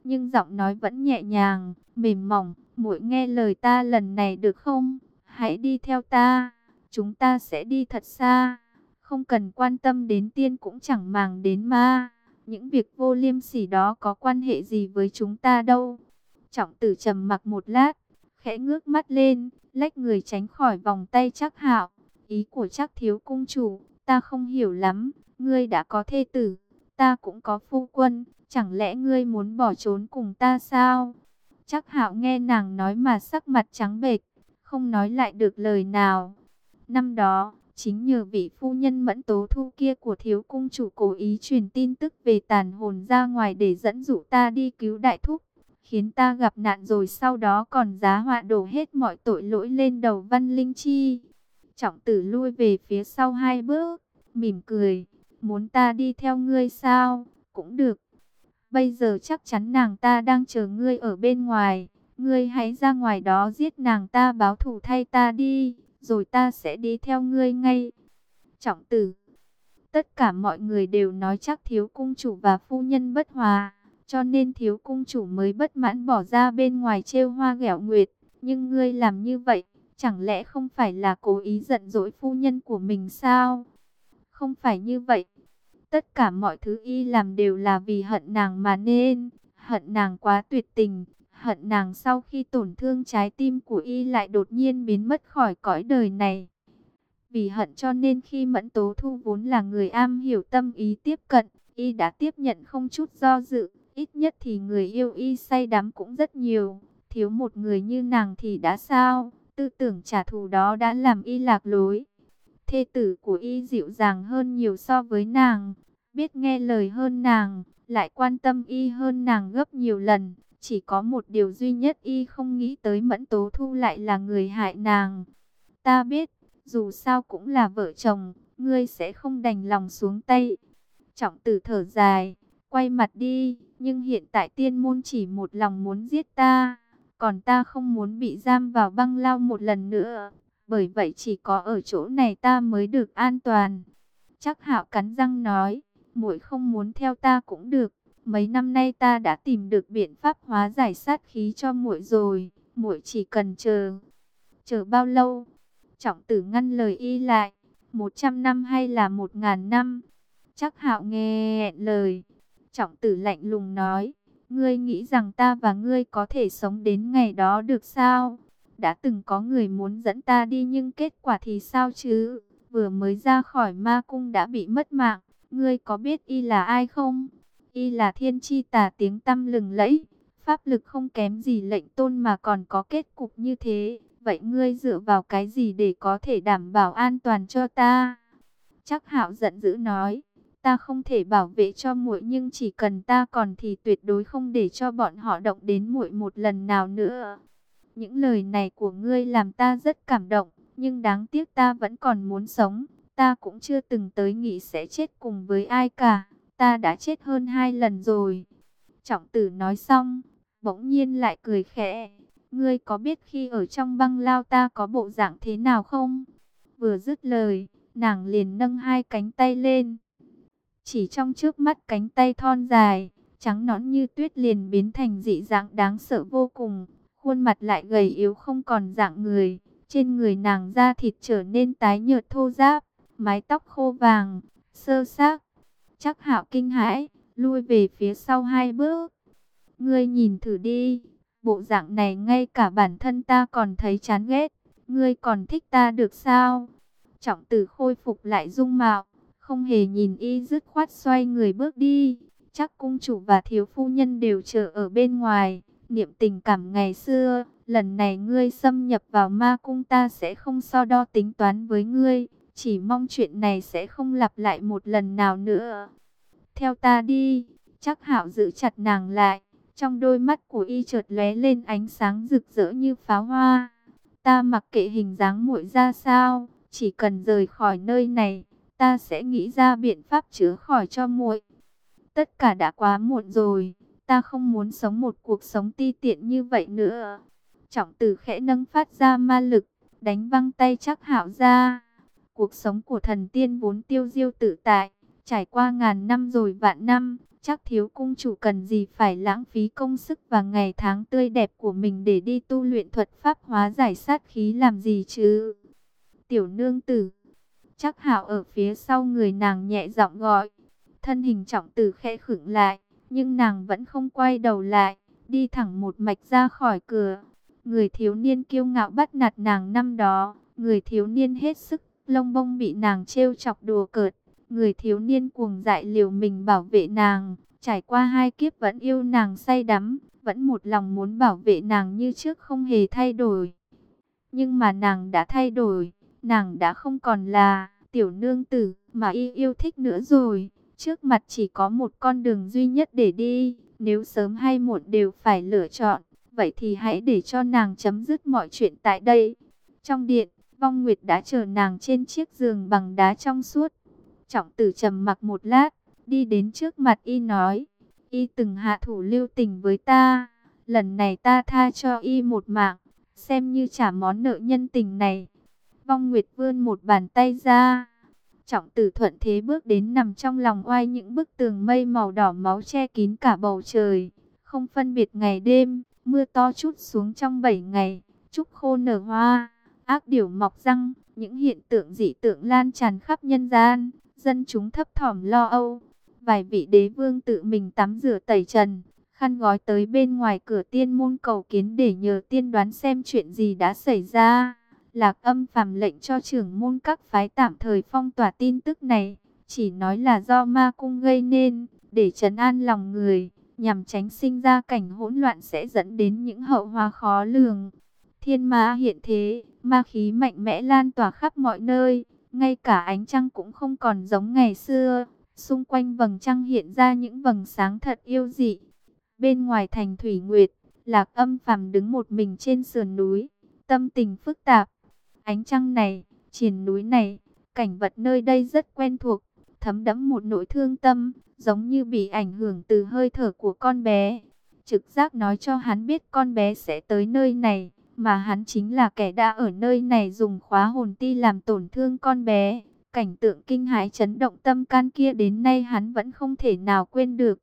nhưng giọng nói vẫn nhẹ nhàng, mềm mỏng. Muội nghe lời ta lần này được không? Hãy đi theo ta, chúng ta sẽ đi thật xa, không cần quan tâm đến tiên cũng chẳng màng đến ma. Những việc vô liêm sỉ đó có quan hệ gì với chúng ta đâu. Trọng Tử trầm mặc một lát, khẽ ngước mắt lên, lách người tránh khỏi vòng tay Trác Hạo. Ý của Trác thiếu cung chủ, ta không hiểu lắm. Ngươi đã có thê tử, ta cũng có phu quân, chẳng lẽ ngươi muốn bỏ trốn cùng ta sao? Trác Hạo nghe nàng nói mà sắc mặt trắng bệch, không nói lại được lời nào. Năm đó, chính nhờ vị phu nhân Mẫn Tố Thu kia của thiếu cung chủ cố ý truyền tin tức về tàn hồn ra ngoài để dẫn dụ ta đi cứu đại thúc, khiến ta gặp nạn rồi sau đó còn giá họa đổ hết mọi tội lỗi lên đầu Văn Linh Chi. Trọng Tử lui về phía sau hai bước, mỉm cười, muốn ta đi theo ngươi sao? Cũng được. Bây giờ chắc chắn nàng ta đang chờ ngươi ở bên ngoài, ngươi hãy ra ngoài đó giết nàng ta báo thù thay ta đi, rồi ta sẽ đi theo ngươi ngay. Trọng Tử, tất cả mọi người đều nói chắc thiếu cung chủ và phu nhân bất hòa, cho nên thiếu cung chủ mới bất mãn bỏ ra bên ngoài trêu hoa ghẹo nguyệt. Nhưng ngươi làm như vậy, chẳng lẽ không phải là cố ý giận dỗi phu nhân của mình sao? Không phải như vậy. Tất cả mọi thứ y làm đều là vì hận nàng mà nên, hận nàng quá tuyệt tình, hận nàng sau khi tổn thương trái tim của y lại đột nhiên biến mất khỏi cõi đời này. Vì hận cho nên khi Mẫn Tố Thu vốn là người am hiểu tâm ý tiếp cận, y đã tiếp nhận không chút do dự, ít nhất thì người yêu y say đắm cũng rất nhiều, thiếu một người như nàng thì đã sao, tư tưởng trả thù đó đã làm y lạc lối. Thê tử của y dịu dàng hơn nhiều so với nàng, biết nghe lời hơn nàng, lại quan tâm y hơn nàng gấp nhiều lần. Chỉ có một điều duy nhất y không nghĩ tới Mẫn Tố Thu lại là người hại nàng. Ta biết, dù sao cũng là vợ chồng, ngươi sẽ không đành lòng xuống tay. Trọng Tử thở dài, quay mặt đi, nhưng hiện tại tiên môn chỉ một lòng muốn giết ta, còn ta không muốn bị giam vào băng lao một lần nữa. Bởi vậy chỉ có ở chỗ này ta mới được an toàn. Trác Hạo cắn răng nói, muội không muốn theo ta cũng được. Mấy năm nay ta đã tìm được biện pháp hóa giải sát khí cho muội rồi. Muội chỉ cần chờ. Chờ bao lâu? Trọng Tử ngăn lời y lại. Một trăm năm hay là một ngàn năm? Trác Hạo nghe lời. Trọng Tử lạnh lùng nói, ngươi nghĩ rằng ta và ngươi có thể sống đến ngày đó được sao? Đã từng có người muốn dẫn ta đi nhưng kết quả thì sao chứ? Vừa mới ra khỏi ma cung đã bị mất mạng. Ngươi có biết y là ai không? Y là thiên chi tà tiếng tăm lừng lẫy, pháp lực không kém gì lệnh tôn mà còn có kết cục như thế. Vậy ngươi dựa vào cái gì để có thể đảm bảo an toàn cho ta? Trác Hạo giận dữ nói, ta không thể bảo vệ cho muội nhưng chỉ cần ta còn thì tuyệt đối không để cho bọn họ động đến muội một lần nào nữa. Những lời này của ngươi làm ta rất cảm động, nhưng đáng tiếc ta vẫn còn muốn sống. Ta cũng chưa từng tới nghĩ sẽ chết cùng với ai cả. Ta đã chết hơn hai lần rồi. Trọng Tử nói xong, bỗng nhiên lại cười khẽ. Ngươi có biết khi ở trong băng lao ta có bộ dạng thế nào không? Vừa dứt lời, nàng liền nâng hai cánh tay lên. Chỉ trong trước mắt cánh tay thon dài, trắng nõn như tuyết liền biến thành dị dạng đáng sợ vô cùng. Khuôn mặt lại gầy yếu không còn dạng người. Trên người nàng da thịt trở nên tái nhợt thô ráp, mái tóc khô vàng, sơ xác. Trác Hạo kinh hãi, lui về phía sau hai bước. Ngươi nhìn thử đi, bộ dạng này ngay cả bản thân ta còn thấy chán ghét. Ngươi còn thích ta được sao? Trọng Tử khôi phục lại dung mạo, không hề nhìn y dứt khoát xoay người bước đi. Chắc cung chủ và thiếu phu nhân đều chờ ở bên ngoài, niệm tình cảm ngày xưa. Lần này ngươi xâm nhập vào ma cung ta sẽ không so đo tính toán với ngươi. Chỉ mong chuyện này sẽ không lặp lại một lần nào nữa. Theo ta đi. Trác Hạo giữ chặt nàng lại. Trong đôi mắt của y chợt lóe lên ánh sáng rực rỡ như pháo hoa. Ta mặc kệ hình dáng muội ra sao, chỉ cần rời khỏi nơi này, ta sẽ nghĩ ra biện pháp chữa khỏi cho muội. Tất cả đã quá muộn rồi, ta không muốn sống một cuộc sống ti tiện như vậy nữa. Trọng Tử khẽ nâng phát ra ma lực, đánh văng tay Trác Hạo ra. Cuộc sống của thần tiên vốn tiêu diêu tự tại, trải qua ngàn năm rồi vạn năm, Chắc thiếu cung chủ cần gì phải lãng phí công sức và ngày tháng tươi đẹp của mình để đi tu luyện thuật pháp hóa giải sát khí làm gì chứ. Tiểu nương tử. Chắc Hạo ở phía sau người nàng nhẹ giọng gọi. Thân hình Trọng Tử khẽ khựng lại, nhưng nàng vẫn không quay đầu lại, đi thẳng một mạch ra khỏi cửa. Người thiếu niên kiêu ngạo bắt nạt nàng năm đó, người thiếu niên hết sức lông bông bị nàng trêu chọc đùa cợt, người thiếu niên cuồng dại liều mình bảo vệ nàng, trải qua hai kiếp vẫn yêu nàng say đắm, vẫn một lòng muốn bảo vệ nàng như trước không hề thay đổi. Nhưng mà nàng đã thay đổi, nàng đã không còn là tiểu nương tử mà y yêu thích nữa rồi. Trước mặt chỉ có một con đường duy nhất để đi, nếu sớm hay muộn đều phải lựa chọn, vậy thì hãy để cho nàng chấm dứt mọi chuyện tại đây. Trong điện, Vong Nguyệt đã chờ nàng trên chiếc giường bằng đá trong suốt. Trọng Tử trầm mặc một lát, đi đến trước mặt y nói, y từng hạ thủ lưu tình với ta, lần này ta tha cho y một mạng, xem như trả món nợ nhân tình này. Vong Nguyệt vươn một bàn tay ra. Trọng Tử thuận thế bước đến nằm trong lòng oai những bức tường mây màu đỏ máu che kín cả bầu trời. Không phân biệt ngày đêm, mưa to trút xuống trong bảy ngày, trúc khô nở hoa, ác điểu mọc răng, những hiện tượng dị tượng lan tràn khắp nhân gian, dân chúng thấp thỏm lo âu. Vài vị đế vương tự mình tắm rửa tẩy trần, khăn gói tới bên ngoài cửa tiên môn cầu kiến để nhờ tiên đoán xem chuyện gì đã xảy ra. Lạc Âm phàm lệnh cho trưởng môn các phái tạm thời phong tỏa tin tức này, chỉ nói là do ma cung gây nên, để trấn an lòng người, nhằm tránh sinh ra cảnh hỗn loạn sẽ dẫn đến những hậu hóa khó lường. Thiên ma hiện thế, ma khí mạnh mẽ lan tỏa khắp mọi nơi, ngay cả ánh trăng cũng không còn giống ngày xưa, xung quanh vầng trăng hiện ra những vầng sáng thật yêu dị. Bên ngoài thành Thủy Nguyệt, Lạc Âm phàm đứng một mình trên sườn núi, tâm tình phức tạp. Ánh trăng này, triền núi này, cảnh vật nơi đây rất quen thuộc, thấm đẫm một nỗi thương tâm, giống như bị ảnh hưởng từ hơi thở của con bé. Trực giác nói cho hắn biết con bé sẽ tới nơi này, mà hắn chính là kẻ đã ở nơi này dùng khóa hồn ti làm tổn thương con bé. Cảnh tượng kinh hãi chấn động tâm can kia đến nay hắn vẫn không thể nào quên được.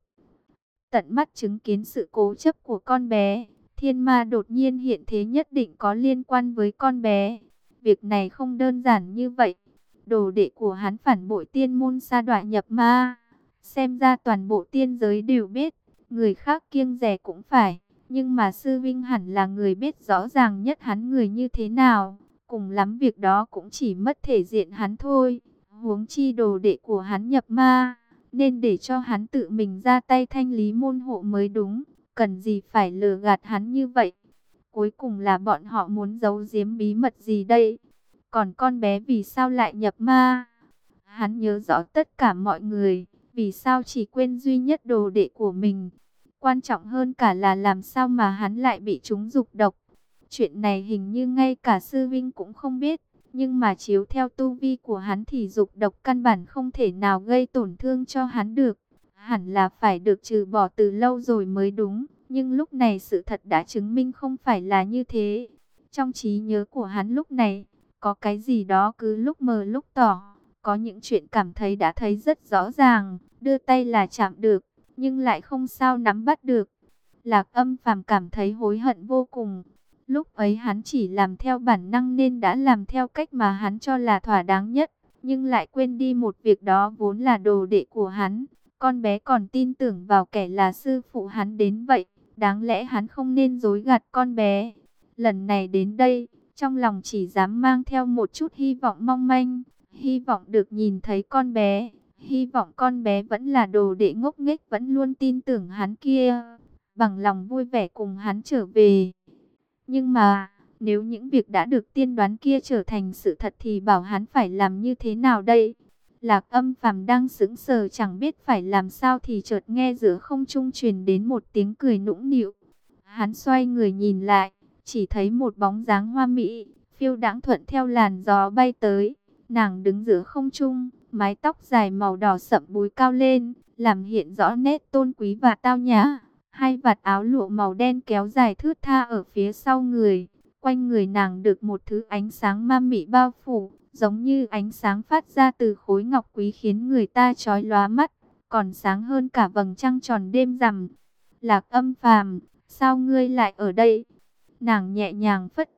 Tận mắt chứng kiến sự cố chấp của con bé, thiên ma đột nhiên hiện thế nhất định có liên quan với con bé. Việc này không đơn giản như vậy. Đồ đệ của hắn phản bội tiên môn sa đọa nhập ma. Xem ra toàn bộ tiên giới đều biết, người khác kiêng dè cũng phải. Nhưng mà sư vinh hẳn là người biết rõ ràng nhất hắn người như thế nào. Cùng lắm việc đó cũng chỉ mất thể diện hắn thôi. Huống chi đồ đệ của hắn nhập ma, nên để cho hắn tự mình ra tay thanh lý môn hộ mới đúng. Cần gì phải lừa gạt hắn như vậy? Cuối cùng là bọn họ muốn giấu giếm bí mật gì đây? Còn con bé vì sao lại nhập ma? Hắn nhớ rõ tất cả mọi người, vì sao chỉ quên duy nhất đồ đệ của mình? Quan trọng hơn cả là làm sao mà hắn lại bị trúng dục độc? Chuyện này hình như ngay cả sư vinh cũng không biết, nhưng mà chiếu theo tu vi của hắn thì dục độc căn bản không thể nào gây tổn thương cho hắn được. Hẳn là phải được trừ bỏ từ lâu rồi mới đúng. Nhưng lúc này sự thật đã chứng minh không phải là như thế. Trong trí nhớ của hắn lúc này, có cái gì đó cứ lúc mờ lúc tỏ. Có những chuyện cảm thấy đã thấy rất rõ ràng, đưa tay là chạm được, nhưng lại không sao nắm bắt được. Lạc Âm phàm cảm thấy hối hận vô cùng. Lúc ấy hắn chỉ làm theo bản năng nên đã làm theo cách mà hắn cho là thỏa đáng nhất. Nhưng lại quên đi một việc đó vốn là đồ đệ của hắn. Con bé còn tin tưởng vào kẻ là sư phụ hắn đến vậy. Đáng lẽ hắn không nên dối gạt con bé. Lần này đến đây, trong lòng chỉ dám mang theo một chút hy vọng mong manh. Hy vọng được nhìn thấy con bé. Hy vọng con bé vẫn là đồ đệ ngốc nghếch vẫn luôn tin tưởng hắn kia. Bằng lòng vui vẻ cùng hắn trở về. Nhưng mà, nếu những việc đã được tiên đoán kia trở thành sự thật thì bảo hắn phải làm như thế nào đây? Lạc Âm phàm đang sững sờ chẳng biết phải làm sao thì chợt nghe giữa không trung truyền đến một tiếng cười nũng nịu. Hắn xoay người nhìn lại, chỉ thấy một bóng dáng hoa mỹ, phiêu đãng thuận theo làn gió bay tới. Nàng đứng giữa không trung, mái tóc dài màu đỏ sậm búi cao lên, làm hiện rõ nét tôn quý và tao nhã. Hai vạt áo lụa màu đen kéo dài thướt tha ở phía sau người. Quanh người nàng được một thứ ánh sáng ma mị bao phủ, giống như ánh sáng phát ra từ khối ngọc quý khiến người ta chói lóa mắt. còn sáng hơn cả vầng trăng tròn đêm rằm. Lạc Âm Phàm, sao ngươi lại ở đây? Nàng nhẹ nhàng phất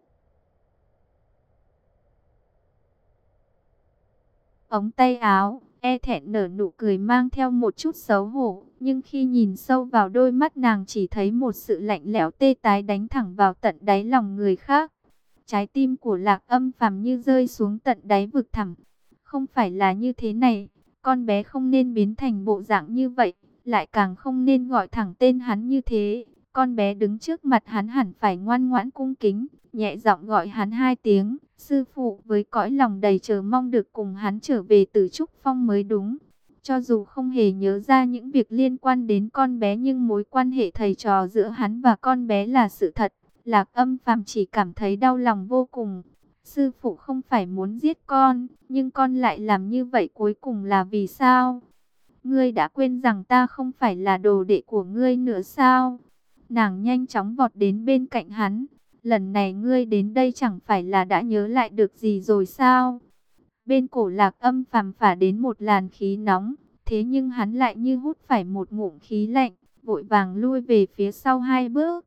ống tay áo, e thẹn nở nụ cười mang theo một chút xấu hổ, nhưng khi nhìn sâu vào đôi mắt nàng chỉ thấy một sự lạnh lẽo tê tái đánh thẳng vào tận đáy lòng người khác. Trái tim của Lạc Âm Phàm như rơi xuống tận đáy vực thẳm. Không phải là như thế này, con bé không nên biến thành bộ dạng như vậy, lại càng không nên gọi thẳng tên hắn như thế. Con bé đứng trước mặt hắn hẳn phải ngoan ngoãn cung kính, nhẹ giọng gọi hắn hai tiếng sư phụ, với cõi lòng đầy chờ mong được cùng hắn trở về Tử Trúc Phong mới đúng. Cho dù không hề nhớ ra những việc liên quan đến con bé, nhưng mối quan hệ thầy trò giữa hắn và con bé là sự thật. Lạc Âm Phàm chỉ cảm thấy đau lòng vô cùng. Sư phụ không phải muốn giết con, nhưng con lại làm như vậy cuối cùng là vì sao? Ngươi đã quên rằng ta không phải là đồ đệ của ngươi nữa sao? Nàng nhanh chóng vọt đến bên cạnh hắn. Lần này ngươi đến đây chẳng phải là đã nhớ lại được gì rồi sao? Bên cổ Lạc Âm Phàm phả đến một làn khí nóng, thế nhưng hắn lại như hút phải một ngụm khí lạnh, vội vàng lui về phía sau hai bước.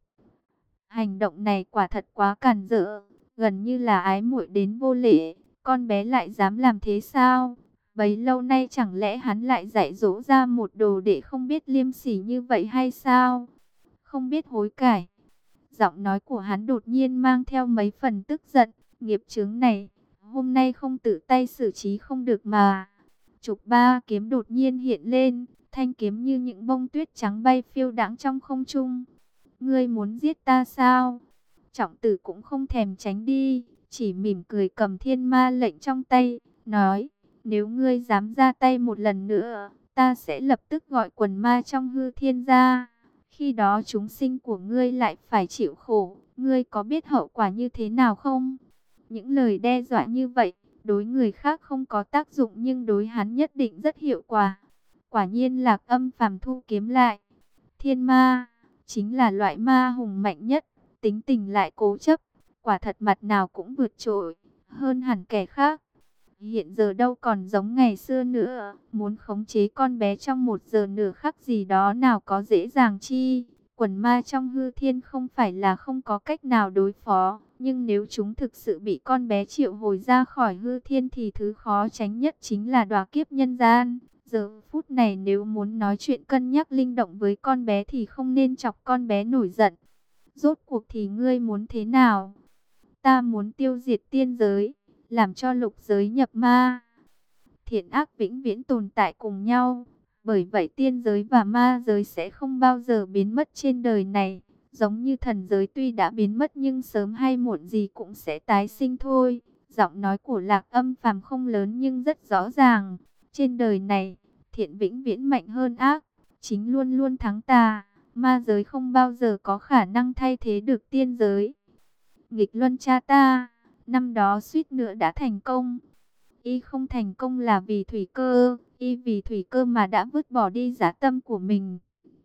Hành động này quả thật quá càn rỡ, gần như là ái muội đến vô lễ. Con bé lại dám làm thế sao? Bấy lâu nay chẳng lẽ hắn lại dạy dỗ ra một đồ đệ không biết liêm sỉ như vậy hay sao? Không biết hối cải. Giọng nói của hắn đột nhiên mang theo mấy phần tức giận. Nghiệp chướng này, hôm nay không tự tay xử trí không được mà. Trục ba kiếm đột nhiên hiện lên, thanh kiếm như những bông tuyết trắng bay phiêu đãng trong không trung. Ngươi muốn giết ta sao? Trọng Tử cũng không thèm tránh đi, chỉ mỉm cười cầm thiên ma lệnh trong tay, nói, nếu ngươi dám ra tay một lần nữa, ta sẽ lập tức gọi quần ma trong hư thiên ra. Khi đó chúng sinh của ngươi lại phải chịu khổ, ngươi có biết hậu quả như thế nào không? Những lời đe dọa như vậy, đối người khác không có tác dụng nhưng đối hắn nhất định rất hiệu quả. Quả nhiên Lạc Âm Phàm thu kiếm lại. Thiên ma chính là loại ma hùng mạnh nhất, tính tình lại cố chấp, quả thật mặt nào cũng vượt trội hơn hẳn kẻ khác. Hiện giờ đâu còn giống ngày xưa nữa, muốn khống chế con bé trong một giờ nửa khắc gì đó nào có dễ dàng chi. Quần ma trong hư thiên không phải là không có cách nào đối phó, nhưng nếu chúng thực sự bị con bé triệu hồi ra khỏi hư thiên thì thứ khó tránh nhất chính là đọa kiếp nhân gian. Giờ phút này nếu muốn nói chuyện cân nhắc linh động với con bé thì không nên chọc con bé nổi giận. Rốt cuộc thì ngươi muốn thế nào? Ta muốn tiêu diệt tiên giới, làm cho lục giới nhập ma. Thiện ác vĩnh viễn tồn tại cùng nhau. Bởi vậy tiên giới và ma giới sẽ không bao giờ biến mất trên đời này. Giống như thần giới tuy đã biến mất nhưng sớm hay muộn gì cũng sẽ tái sinh thôi. Giọng nói của Lạc Âm Phàm không lớn nhưng rất rõ ràng. Trên đời này, thiện vĩnh viễn mạnh hơn ác, chính luôn luôn thắng tà. Ma giới không bao giờ có khả năng thay thế được tiên giới. Nghịch luân cha ta, năm đó suýt nữa đã thành công. Y không thành công là vì thủy cơ, y vì thủy cơ mà đã vứt bỏ đi giá tâm của mình.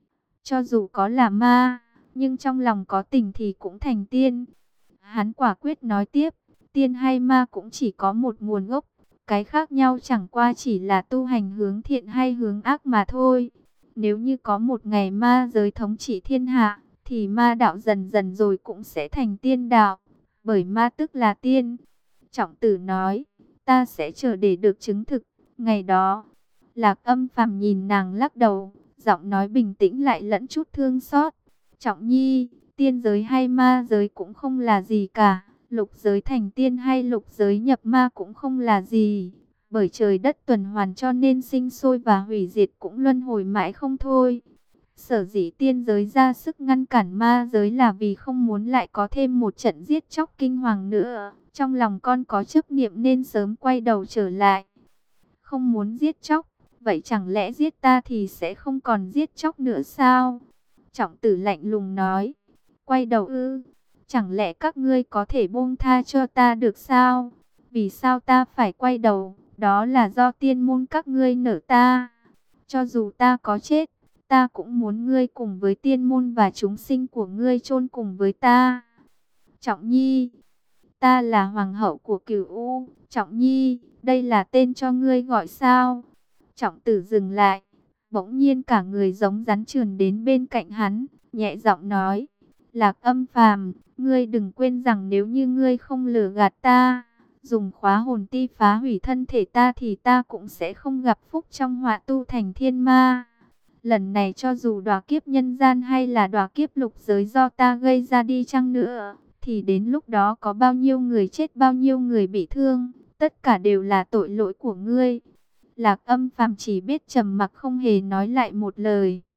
Cho dù có là ma, nhưng trong lòng có tình thì cũng thành tiên. Hắn quả quyết nói tiếp, tiên hay ma cũng chỉ có một nguồn gốc. Cái khác nhau chẳng qua chỉ là tu hành hướng thiện hay hướng ác mà thôi. Nếu như có một ngày ma giới thống trị thiên hạ, thì ma đạo dần dần rồi cũng sẽ thành tiên đạo. Bởi ma tức là tiên. Trọng Tử nói, ta sẽ chờ để được chứng thực. Ngày đó, Lạc Âm Phàm nhìn nàng lắc đầu, giọng nói bình tĩnh lại lẫn chút thương xót. Trọng Nhi, tiên giới hay ma giới cũng không là gì cả. Lục giới thành tiên hay lục giới nhập ma cũng không là gì. Bởi trời đất tuần hoàn cho nên sinh sôi và hủy diệt cũng luân hồi mãi không thôi. Sở dĩ tiên giới ra sức ngăn cản ma giới là vì không muốn lại có thêm một trận giết chóc kinh hoàng nữa. Trong lòng con có chấp niệm nên sớm quay đầu trở lại. Không muốn giết chóc, vậy chẳng lẽ giết ta thì sẽ không còn giết chóc nữa sao? Trọng Tử lạnh lùng nói, quay đầu ư? Chẳng lẽ các ngươi có thể buông tha cho ta được sao? Vì sao ta phải quay đầu? Đó là do tiên môn các ngươi nợ ta. Cho dù ta có chết, ta cũng muốn ngươi cùng với tiên môn và chúng sinh của ngươi chôn cùng với ta. Trọng Nhi, ta là hoàng hậu của Cửu U. Trọng Nhi, đây là tên cho ngươi gọi sao? Trọng Tử dừng lại, bỗng nhiên cả người giống rắn trườn đến bên cạnh hắn, nhẹ giọng nói: Lạc Âm Phàm, ngươi đừng quên rằng nếu như ngươi không lừa gạt ta, dùng khóa hồn ti phá hủy thân thể ta thì ta cũng sẽ không gặp phúc trong họa tu thành thiên ma. Lần này cho dù đọa kiếp nhân gian hay là đọa kiếp lục giới do ta gây ra đi chăng nữa, thì đến lúc đó có bao nhiêu người chết, bao nhiêu người bị thương, tất cả đều là tội lỗi của ngươi. Lạc Âm Phàm chỉ biết trầm mặc không hề nói lại một lời.